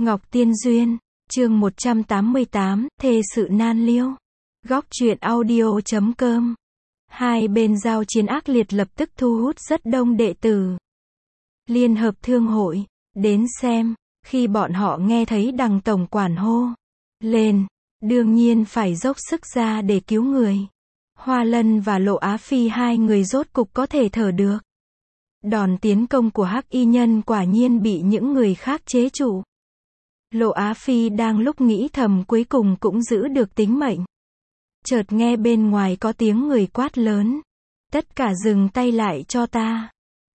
Ngọc Tiên Duyên, chương 188, thê sự nan liêu. Góc truyện audio.com. Hai bên giao chiến ác liệt lập tức thu hút rất đông đệ tử Liên hợp Thương hội đến xem. Khi bọn họ nghe thấy đằng tổng quản hô lên, đương nhiên phải dốc sức ra để cứu người. Hoa Lân và Lộ Á Phi hai người rốt cục có thể thở được. Đòn tiến công của Hắc Y Nhân quả nhiên bị những người khác chế trụ. Lộ Á Phi đang lúc nghĩ thầm cuối cùng cũng giữ được tính mệnh. Chợt nghe bên ngoài có tiếng người quát lớn. Tất cả dừng tay lại cho ta.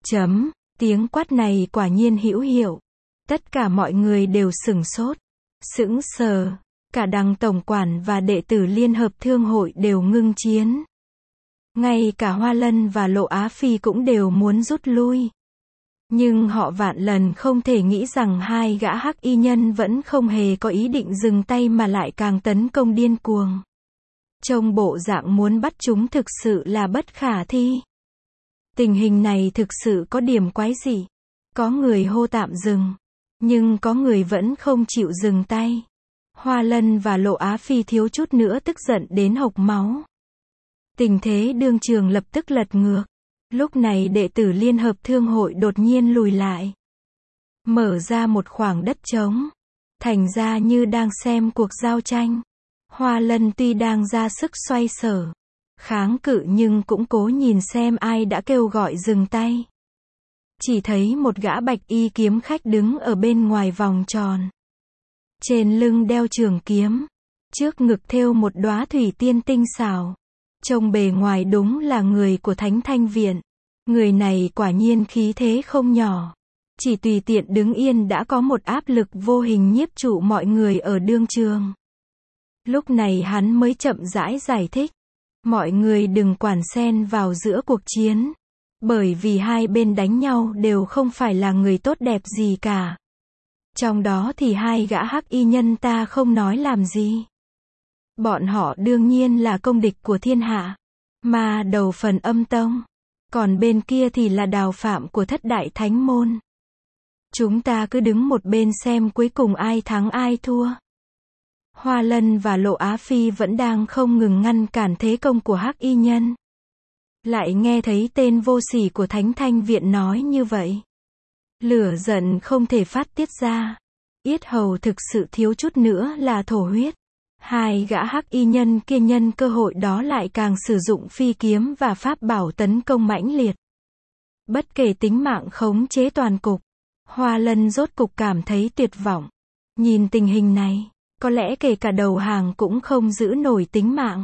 Tiếng quát này quả nhiên hữu hiệu. Tất cả mọi người đều sửng sốt, sững sờ. Cả đằng tổng quản và đệ tử Liên hợp Thương hội đều ngưng chiến. Ngay cả Hoa Lân và Lộ Á Phi cũng đều muốn rút lui. Nhưng họ vạn lần không thể nghĩ rằng hai gã Hắc Y Nhân vẫn không hề có ý định dừng tay mà lại càng tấn công điên cuồng. Trông bộ dạng muốn bắt chúng thực sự là bất khả thi. Tình hình này thực sự có điểm quái dị. Có người hô tạm dừng, nhưng có người vẫn không chịu dừng tay. Hoa Lân và Lộ Á Phi thiếu chút nữa tức giận đến hộc máu. Tình thế đương trường lập tức lật ngược. Lúc này đệ tử Liên hợp Thương hội đột nhiên lùi lại, mở ra một khoảng đất trống, thành ra như đang xem cuộc giao tranh. Hoa Lân tuy đang ra sức xoay sở, kháng cự nhưng cũng cố nhìn xem ai đã kêu gọi dừng tay. Chỉ thấy một gã bạch y kiếm khách đứng ở bên ngoài vòng tròn. Trên lưng đeo trường kiếm, trước ngực thêu một đóa thủy tiên tinh xảo. Trông bề ngoài đúng là người của Thánh Thanh Viện. Người này quả nhiên khí thế không nhỏ. Chỉ tùy tiện đứng yên đã có một áp lực vô hình nhiếp trụ mọi người ở đương trường. Lúc này hắn mới chậm rãi giải thích. Mọi người đừng quản xen vào giữa cuộc chiến. Bởi vì hai bên đánh nhau đều không phải là người tốt đẹp gì cả. Trong đó thì hai gã Hắc Y Nhân ta không nói làm gì. Bọn họ đương nhiên là công địch của thiên hạ. Mà đầu phần Âm Tông. Còn bên kia thì là Đào Phạm của Thất Đại Thánh Môn. Chúng ta cứ đứng một bên xem cuối cùng ai thắng ai thua. Hoa Lân và Lộ Á Phi vẫn đang không ngừng ngăn cản thế công của Hắc Y Nhân. Lại nghe thấy tên vô sỉ của Thánh Thanh Viện nói như vậy. Lửa giận không thể phát tiết ra. Yết hầu thực sự thiếu chút nữa là thổ huyết. Hai gã Hắc Y Nhân kia nhân cơ hội đó lại càng sử dụng phi kiếm và pháp bảo tấn công mãnh liệt. Bất kể tính mạng khống chế toàn cục, Hoa Lân rốt cục cảm thấy tuyệt vọng. Nhìn tình hình này, có lẽ kể cả đầu hàng cũng không giữ nổi tính mạng.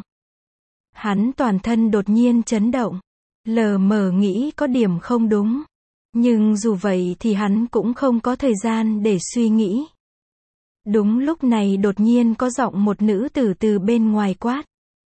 Hắn toàn thân đột nhiên chấn động, lờ mờ nghĩ có điểm không đúng. Nhưng dù vậy thì hắn cũng không có thời gian để suy nghĩ. Đúng lúc này đột nhiên có giọng một nữ tử từ bên ngoài quát.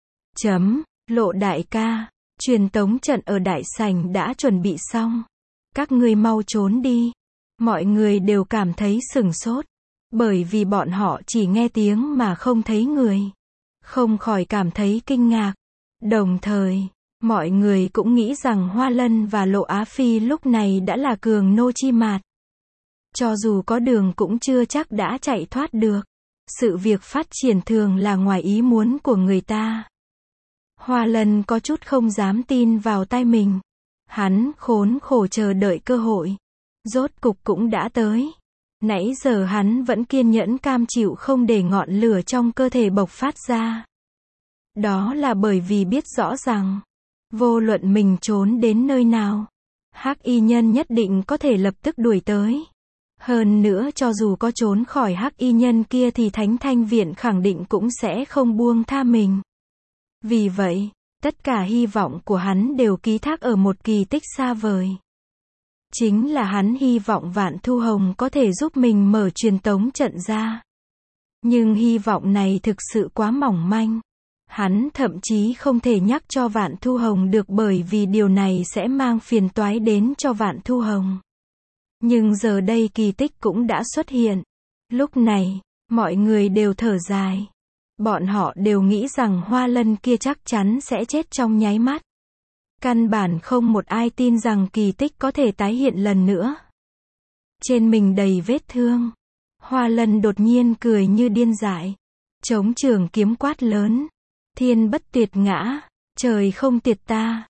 Lộ đại ca, truyền tống trận ở đại sảnh đã chuẩn bị xong. Các ngươi mau trốn đi. Mọi người đều cảm thấy sửng sốt. Bởi vì bọn họ chỉ nghe tiếng mà không thấy người. Không khỏi cảm thấy kinh ngạc. Đồng thời, mọi người cũng nghĩ rằng Hoa Lân và Lộ Á Phi lúc này đã là cường nô chi mạt. Cho dù có đường cũng chưa chắc đã chạy thoát được. Sự việc phát triển thường là ngoài ý muốn của người ta. Hoa Lân có chút không dám tin vào tai mình. Hắn khốn khổ chờ đợi cơ hội. Rốt cục cũng đã tới. Nãy giờ hắn vẫn kiên nhẫn cam chịu không để ngọn lửa trong cơ thể bộc phát ra. Đó là bởi vì biết rõ rằng, vô luận mình trốn đến nơi nào, Hắc Y Nhân nhất định có thể lập tức đuổi tới. Hơn nữa cho dù có trốn khỏi Hắc Y Nhân kia thì Thánh Thanh Viện khẳng định cũng sẽ không buông tha mình. Vì vậy, tất cả hy vọng của hắn đều ký thác ở một kỳ tích xa vời. Chính là hắn hy vọng Vạn Thu Hồng có thể giúp mình mở truyền tống trận ra. Nhưng hy vọng này thực sự quá mỏng manh. Hắn thậm chí không thể nhắc cho Vạn Thu Hồng được bởi vì điều này sẽ mang phiền toái đến cho Vạn Thu Hồng. Nhưng giờ đây kỳ tích cũng đã xuất hiện. Lúc này, mọi người đều thở dài. Bọn họ đều nghĩ rằng Hoa Lân kia chắc chắn sẽ chết trong nháy mắt. Căn bản không một ai tin rằng kỳ tích có thể tái hiện lần nữa. Trên mình đầy vết thương. Hoa Lân đột nhiên cười như điên dại. Chống trường kiếm quát lớn. Thiên bất tuyệt ngã, trời không tiệt ta.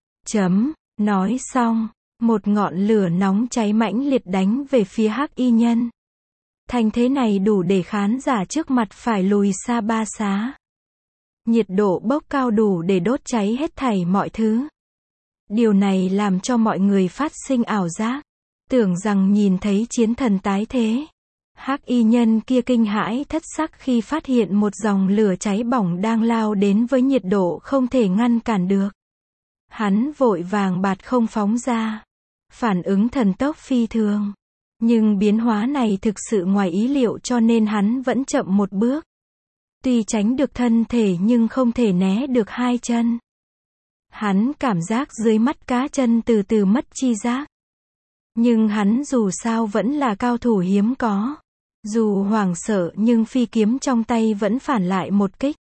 Nói xong, một ngọn lửa nóng cháy mãnh liệt đánh về phía Hắc Y Nhân. Thành thế này đủ để khán giả trước mặt phải lùi xa 3 xá. Nhiệt độ bốc cao đủ để đốt cháy hết thảy mọi thứ. Điều này làm cho mọi người phát sinh ảo giác, tưởng rằng nhìn thấy chiến thần tái thế. Hắc Y Nhân kia kinh hãi thất sắc khi phát hiện một dòng lửa cháy bỏng đang lao đến với nhiệt độ không thể ngăn cản được. Hắn vội vàng bạt không phóng ra. Phản ứng thần tốc phi thường. Nhưng biến hóa này thực sự ngoài ý liệu cho nên hắn vẫn chậm một bước. Tuy tránh được thân thể nhưng không thể né được hai chân. Hắn cảm giác dưới mắt cá chân từ từ mất chi giác. Nhưng hắn dù sao vẫn là cao thủ hiếm có. Dù hoảng sợ nhưng phi kiếm trong tay vẫn phản lại một kích.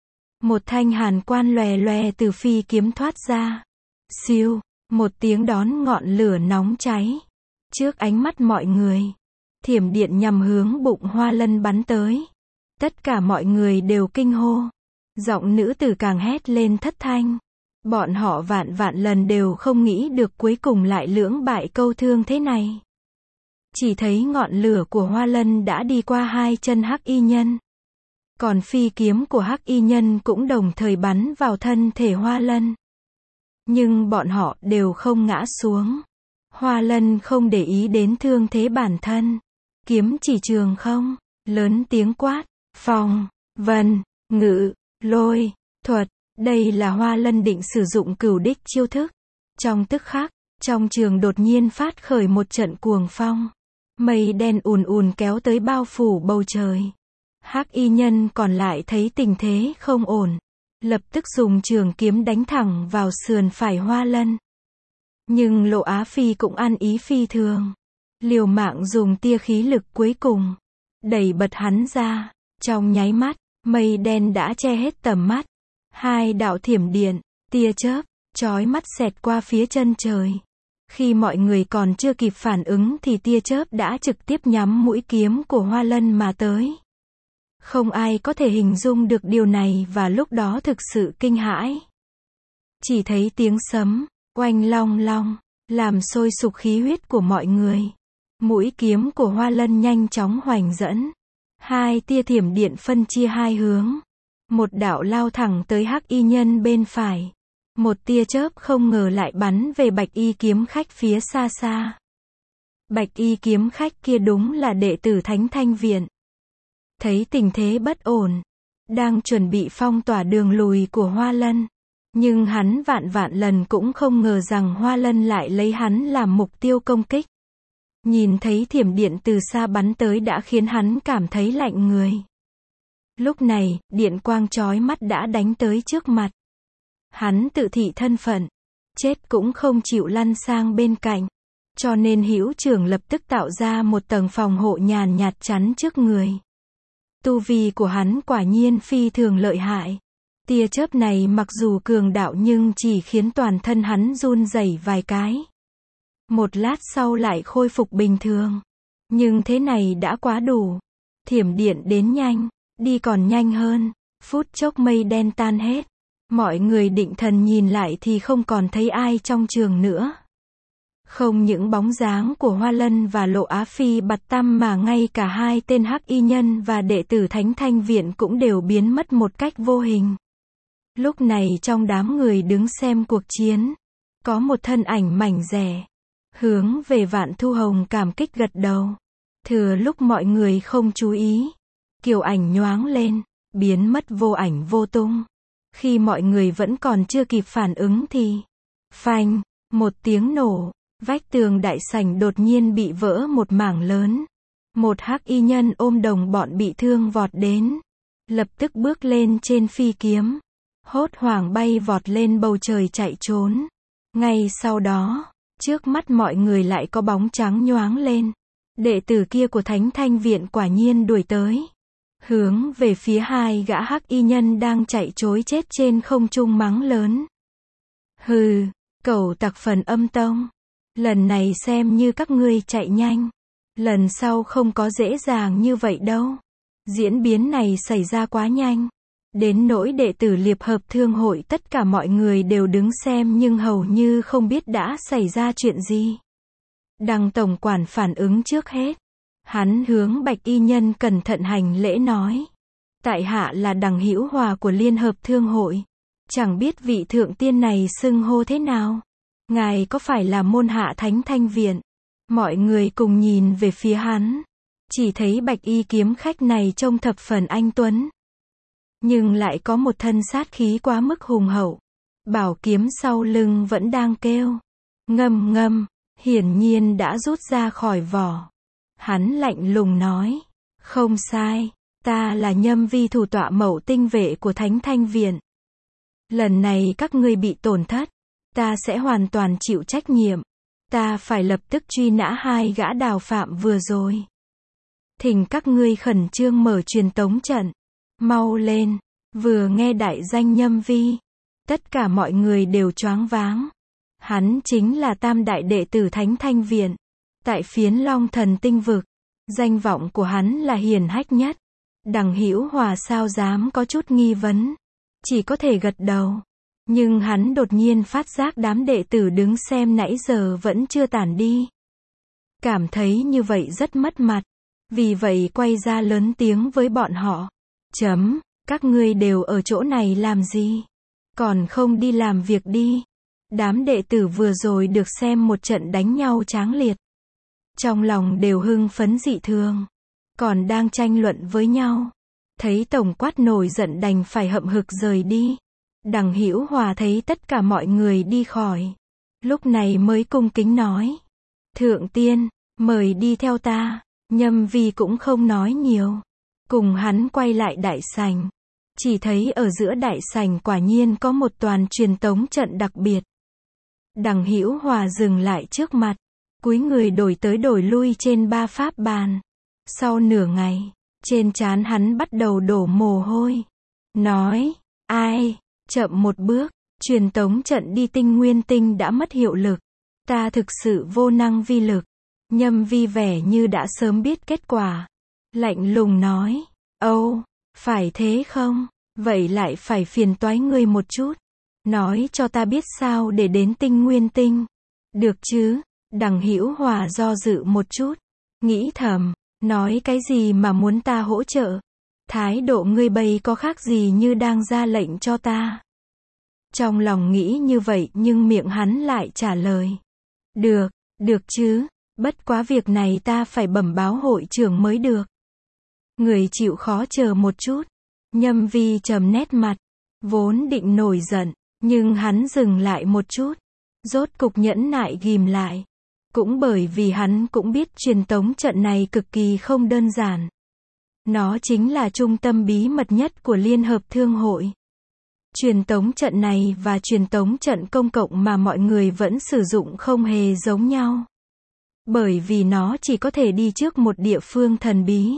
Một thanh hàn quan lòe lòe từ phi kiếm thoát ra. Siêu, một tiếng đón ngọn lửa nóng cháy. Trước ánh mắt mọi người, thiểm điện nhằm hướng bụng Hoa Lân bắn tới. Tất cả mọi người đều kinh hô. Giọng nữ tử càng hét lên thất thanh. Bọn họ vạn lần đều không nghĩ được cuối cùng lại lưỡng bại câu thương thế này. Chỉ thấy ngọn lửa của Hoa Lân đã đi qua hai chân Hắc Y Nhân. Còn phi kiếm của Hắc Y Nhân cũng đồng thời bắn vào thân thể Hoa Lân. Nhưng bọn họ đều không ngã xuống. Hoa Lân không để ý đến thương thế bản thân. Kiếm chỉ trường không, lớn tiếng quát, phong, vân, ngự, lôi, thuật. Đây là Hoa Lân định sử dụng cửu đích chiêu thức. Trong tức khắc, trong trường đột nhiên phát khởi một trận cuồng phong. Mây đen ùn ùn kéo tới bao phủ bầu trời. Hắc Y Nhân còn lại thấy tình thế không ổn. Lập tức dùng trường kiếm đánh thẳng vào sườn phải Hoa Lân. Nhưng Lộ Á Phi cũng ăn ý phi thường. Liều mạng dùng tia khí lực cuối cùng. Đẩy bật hắn ra. Trong nháy mắt, mây đen đã che hết tầm mắt. Hai đạo thiểm điện, tia chớp, chói mắt xẹt qua phía chân trời. Khi mọi người còn chưa kịp phản ứng thì tia chớp đã trực tiếp nhắm mũi kiếm của Hoa Lân mà tới. Không ai có thể hình dung được điều này và lúc đó thực sự kinh hãi. Chỉ thấy tiếng sấm, oanh long long, làm sôi sục khí huyết của mọi người. Mũi kiếm của Hoa Lân nhanh chóng hoành dẫn. Hai tia thiểm điện phân chia hai hướng. Một đạo lao thẳng tới Hắc Y Nhân bên phải. Một tia chớp không ngờ lại bắn về Bạch Y kiếm khách phía xa xa. Bạch Y kiếm khách kia đúng là đệ tử Thánh Thanh Viện. Thấy tình thế bất ổn, đang chuẩn bị phong tỏa đường lùi của Hoa Lân. Nhưng hắn vạn lần cũng không ngờ rằng Hoa Lân lại lấy hắn làm mục tiêu công kích. Nhìn thấy thiểm điện từ xa bắn tới đã khiến hắn cảm thấy lạnh người. Lúc này, điện quang chói mắt đã đánh tới trước mặt. Hắn tự thị thân phận, chết cũng không chịu lăn sang bên cạnh. Cho nên hữu trưởng lập tức tạo ra một tầng phòng hộ nhàn nhạt chắn trước người. Tu vi của hắn quả nhiên phi thường lợi hại. Tia chớp này mặc dù cường đạo nhưng chỉ khiến toàn thân hắn run rẩy vài cái. Một lát sau lại khôi phục bình thường. Nhưng thế này đã quá đủ. Thiểm điện đến nhanh, đi còn nhanh hơn. Phút chốc mây đen tan hết. Mọi người định thần nhìn lại thì không còn thấy ai trong trường nữa. Không những bóng dáng của Hoa Lân và Lộ Á Phi bặt tăm mà ngay cả hai tên Hắc Y Nhân và đệ tử Thánh Thanh Viện cũng đều biến mất một cách vô hình. Lúc này trong đám người đứng xem cuộc chiến, có một thân ảnh mảnh dẻ, hướng về Vạn Thu Hồng cảm kích gật đầu. Thừa lúc mọi người không chú ý, kiều ảnh nhoáng lên, biến mất vô ảnh vô tung. Khi mọi người vẫn còn chưa kịp phản ứng thì, phanh, một tiếng nổ, vách tường đại sảnh đột nhiên bị vỡ một mảng lớn. Một Hắc Y Nhân ôm đồng bọn bị thương vọt đến, lập tức bước lên trên phi kiếm, hốt hoảng bay vọt lên bầu trời chạy trốn. Ngay sau đó, trước mắt mọi người lại có bóng trắng nhoáng lên. Đệ tử kia của Thánh Thanh Viện quả nhiên đuổi tới, hướng về phía hai gã Hắc Y Nhân đang chạy trối chết trên không trung mắng lớn. Hừ, cẩu tặc phần âm tông. Lần này xem như các ngươi chạy nhanh. Lần sau không có dễ dàng như vậy đâu. Diễn biến này xảy ra quá nhanh. Đến nỗi đệ tử Liệp Hợp Thương hội tất cả mọi người đều đứng xem nhưng hầu như không biết đã xảy ra chuyện gì. Đằng tổng quản phản ứng trước hết. Hắn hướng Bạch y nhân cẩn thận hành lễ nói. Tại hạ là Đằng Hữu Hòa của Liên Hợp Thương hội. Chẳng biết vị thượng tiên này xưng hô thế nào. Ngài có phải là môn hạ Thánh Thanh Viện? Mọi người cùng nhìn về phía hắn. Chỉ thấy Bạch y kiếm khách này trông thập phần anh tuấn. Nhưng lại có một thân sát khí quá mức hùng hậu. Bảo kiếm sau lưng vẫn đang kêu. Ngâm ngâm, hiển nhiên đã rút ra khỏi vỏ. Hắn lạnh lùng nói. Không sai, ta là Nhâm Vi thủ tọa Mậu Tinh vệ của Thánh Thanh Viện. Lần này các ngươi bị tổn thất. Ta sẽ hoàn toàn chịu trách nhiệm. Ta phải lập tức truy nã hai gã đào phạm vừa rồi. Thỉnh các ngươi khẩn trương mở truyền tống trận. Mau lên. Vừa nghe đại danh Nhâm Vi, tất cả mọi người đều choáng váng. Hắn chính là tam đại đệ tử Thánh Thanh Viện. Tại phiến Long Thần Tinh vực, danh vọng của hắn là hiển hách nhất. Đằng Hữu Hòa sao dám có chút nghi vấn. Chỉ có thể gật đầu. Nhưng hắn đột nhiên phát giác đám đệ tử đứng xem nãy giờ vẫn chưa tản đi. Cảm thấy như vậy rất mất mặt. Vì vậy quay ra lớn tiếng với bọn họ. Các ngươi đều ở chỗ này làm gì? Còn không đi làm việc đi. Đám đệ tử vừa rồi được xem một trận đánh nhau tráng liệt. Trong lòng đều hưng phấn dị thường. Còn đang tranh luận với nhau. Thấy tổng quát nổi giận đành phải hậm hực rời đi. Đằng Hữu Hòa thấy tất cả mọi người đi khỏi. Lúc này mới cung kính nói. Thượng tiên, mời đi theo ta. Nhâm Vi cũng không nói nhiều. Cùng hắn quay lại đại sảnh. Chỉ thấy ở giữa đại sảnh quả nhiên có một toàn truyền tống trận đặc biệt. Đằng Hữu Hòa dừng lại trước mặt. Cúi người đổi tới đổi lui trên ba pháp bàn. Sau nửa ngày, trên trán hắn bắt đầu đổ mồ hôi. Nói, ai, chậm một bước, truyền tống trận đi Tinh Nguyên Tinh đã mất hiệu lực. Ta thực sự vô năng vi lực. Nhâm Vi vẻ như đã sớm biết kết quả. Lạnh lùng nói, Âu, phải thế không? Vậy lại phải phiền toái ngươi một chút. Nói cho ta biết sao để đến Tinh Nguyên Tinh. Được chứ? Đằng Hữu Hòa do dự một chút. Nghĩ thầm, nói cái gì mà muốn ta hỗ trợ? Thái độ ngươi bây có khác gì như đang ra lệnh cho ta? Trong lòng nghĩ như vậy nhưng miệng hắn lại trả lời. Được chứ, bất quá việc này ta phải bẩm báo hội trưởng mới được. Người chịu khó chờ một chút. Nhâm Vi trầm nét mặt. Vốn định nổi giận, nhưng hắn dừng lại một chút. Rốt cục nhẫn nại ghìm lại. Cũng bởi vì hắn cũng biết truyền tống trận này cực kỳ không đơn giản. Nó chính là trung tâm bí mật nhất của Liên Hợp Thương hội. Truyền tống trận này và truyền tống trận công cộng mà mọi người vẫn sử dụng không hề giống nhau. Bởi vì nó chỉ có thể đi trước một địa phương thần bí.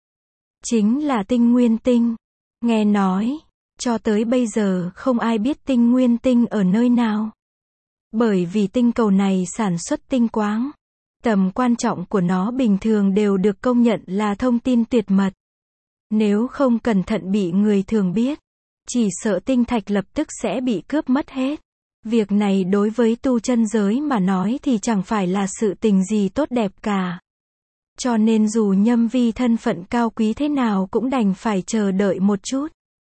Chính là Tinh Nguyên Tinh. Nghe nói, cho tới bây giờ không ai biết Tinh Nguyên Tinh ở nơi nào. Bởi vì tinh cầu này sản xuất tinh quáng. Tầm quan trọng của nó bình thường đều được công nhận là thông tin tuyệt mật. Nếu không cẩn thận bị người thường biết, chỉ sợ tinh thạch lập tức sẽ bị cướp mất hết. Việc này đối với tu chân giới mà nói thì chẳng phải là sự tình gì tốt đẹp cả. Cho nên dù Nhâm Vi thân phận cao quý thế nào cũng đành phải chờ đợi một chút.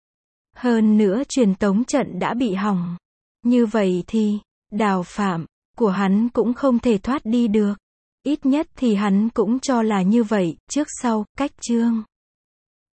Hơn nữa truyền tống trận đã bị hỏng. Như vậy thì, đào phạm của hắn cũng không thể thoát đi được. Ít nhất thì hắn cũng cho là như vậy, trước sau, cách chương.